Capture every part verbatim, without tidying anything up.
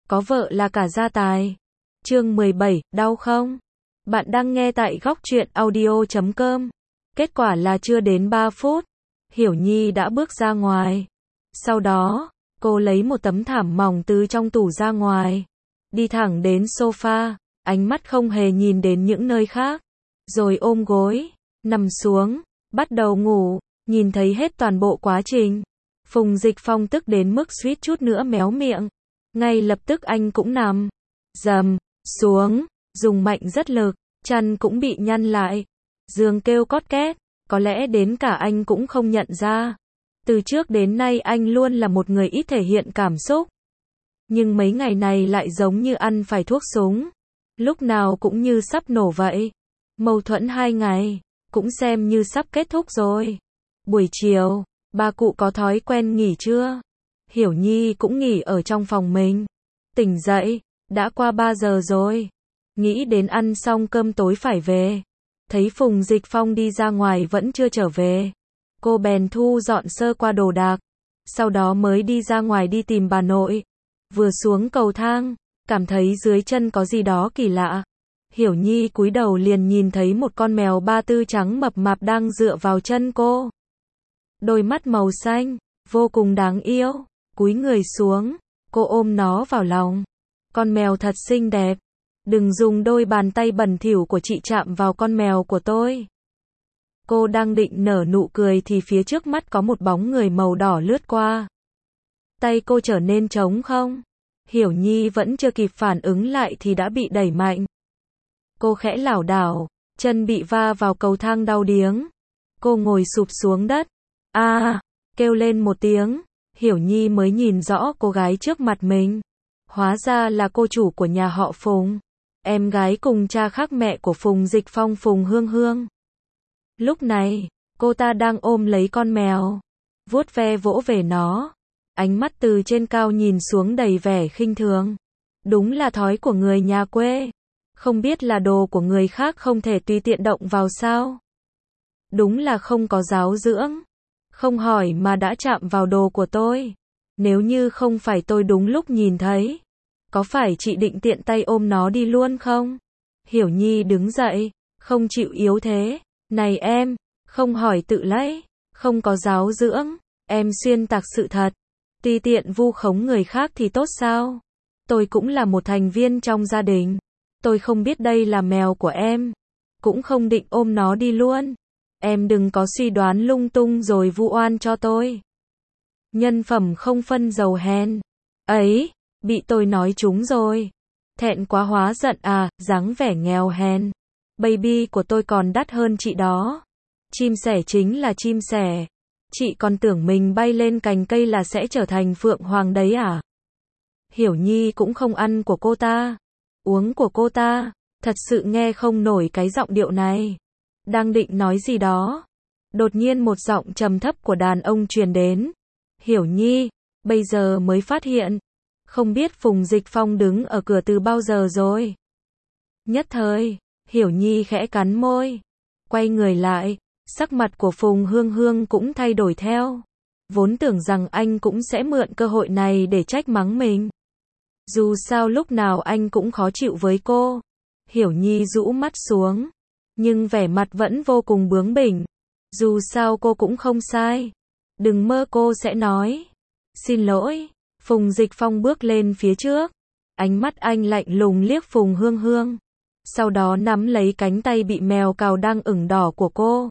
có vợ là cả gia tài. Chương mười bảy, đau không? Bạn đang nghe tại góc truyện audio chấm com. Kết quả là chưa đến ba phút, Hiểu Nhi đã bước ra ngoài. Sau đó, cô lấy một tấm thảm mỏng từ trong tủ ra ngoài, đi thẳng đến sofa, ánh mắt không hề nhìn đến những nơi khác, rồi ôm gối, nằm xuống, bắt đầu ngủ, nhìn thấy hết toàn bộ quá trình. Phùng Dịch Phong tức đến mức suýt chút nữa méo miệng. Ngay lập tức anh cũng nằm dầm xuống, dùng mạnh rất lực, chăn cũng bị nhăn lại. Giường kêu cót két, có lẽ đến cả anh cũng không nhận ra. Từ trước đến nay anh luôn là một người ít thể hiện cảm xúc. Nhưng mấy ngày này lại giống như ăn phải thuốc súng. Lúc nào cũng như sắp nổ vậy. Mâu thuẫn hai ngày, cũng xem như sắp kết thúc rồi. Buổi chiều, ba cụ có thói quen nghỉ trưa. Hiểu Nhi cũng nghỉ ở trong phòng mình. Tỉnh dậy, đã qua ba giờ rồi. Nghĩ đến ăn xong cơm tối phải về. Thấy Phùng Dịch Phong đi ra ngoài vẫn chưa trở về. Cô bèn thu dọn sơ qua đồ đạc. Sau đó mới đi ra ngoài đi tìm bà nội. Vừa xuống cầu thang, cảm thấy dưới chân có gì đó kỳ lạ. Hiểu Nhi cúi đầu liền nhìn thấy một con mèo ba tư trắng mập mạp đang dựa vào chân cô. Đôi mắt màu xanh, vô cùng đáng yêu. Cúi người xuống, cô ôm nó vào lòng. Con mèo thật xinh đẹp. Đừng dùng đôi bàn tay bẩn thỉu của chị chạm vào con mèo của tôi. Cô đang định nở nụ cười thì phía trước mắt có một bóng người màu đỏ lướt qua. Tay cô trở nên trống không. Hiểu Nhi vẫn chưa kịp phản ứng lại thì đã bị đẩy mạnh. Cô khẽ lảo đảo, chân bị va vào cầu thang đau điếng. Cô ngồi sụp xuống đất. A, à, kêu lên một tiếng. Hiểu Nhi mới nhìn rõ cô gái trước mặt mình. Hóa ra là cô chủ của nhà họ Phùng. Em gái cùng cha khác mẹ của Phùng Dịch Phong, Phùng Hương Hương. Lúc này, cô ta đang ôm lấy con mèo, vuốt ve vỗ về nó. Ánh mắt từ trên cao nhìn xuống đầy vẻ khinh thường. Đúng là thói của người nhà quê. Không biết là đồ của người khác không thể tùy tiện động vào sao? Đúng là không có giáo dưỡng. Không hỏi mà đã chạm vào đồ của tôi. Nếu như không phải tôi đúng lúc nhìn thấy, có phải chị định tiện tay ôm nó đi luôn không? Hiểu Nhi đứng dậy, không chịu yếu thế. Này em, không hỏi tự lấy, không có giáo dưỡng, em xuyên tạc sự thật. Tùy tiện vu khống người khác thì tốt sao? Tôi cũng là một thành viên trong gia đình. Tôi không biết đây là mèo của em. Cũng không định ôm nó đi luôn. Em đừng có suy đoán lung tung rồi vu oan cho tôi. Nhân phẩm không phân dầu hèn. Ấy, bị tôi nói trúng rồi. Thẹn quá hóa giận à, dáng vẻ nghèo hèn. Baby của tôi còn đắt hơn chị đó. Chim sẻ chính là chim sẻ. Chị còn tưởng mình bay lên cành cây là sẽ trở thành phượng hoàng đấy à? Hiểu Nhi cũng không ăn của cô ta, uống của cô ta. Thật sự nghe không nổi cái giọng điệu này. Đang định nói gì đó, đột nhiên một giọng trầm thấp của đàn ông truyền đến. Hiểu Nhi, bây giờ mới phát hiện. Không biết Phùng Dịch Phong đứng ở cửa từ bao giờ rồi. Nhất thời, Hiểu Nhi khẽ cắn môi. Quay người lại, sắc mặt của Phùng Hương Hương cũng thay đổi theo. Vốn tưởng rằng anh cũng sẽ mượn cơ hội này để trách mắng mình. Dù sao lúc nào anh cũng khó chịu với cô. Hiểu Nhi rũ mắt xuống, nhưng vẻ mặt vẫn vô cùng bướng bỉnh. Dù sao cô cũng không sai. Đừng mơ cô sẽ nói xin lỗi. Phùng Dịch Phong bước lên phía trước. Ánh mắt anh lạnh lùng liếc Phùng Hương Hương. Sau đó nắm lấy cánh tay bị mèo cào đang ửng đỏ của cô.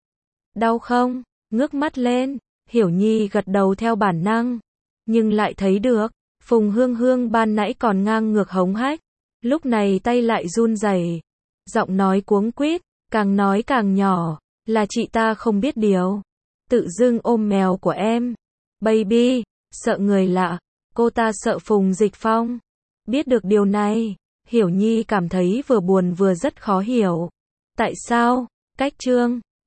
Đau không? Ngước mắt lên. Hiểu Nhi gật đầu theo bản năng. Nhưng lại thấy được, Phùng Hương Hương ban nãy còn ngang ngược hống hách. Lúc này tay lại run rẩy. Giọng nói cuống quýt, càng nói càng nhỏ. Là chị ta không biết điều. Tự dưng ôm mèo của em. Baby, sợ người lạ. Cô ta sợ Phùng Dịch Phong. Biết được điều này, Hiểu Nhi cảm thấy vừa buồn vừa rất khó hiểu. Tại sao? Cách chương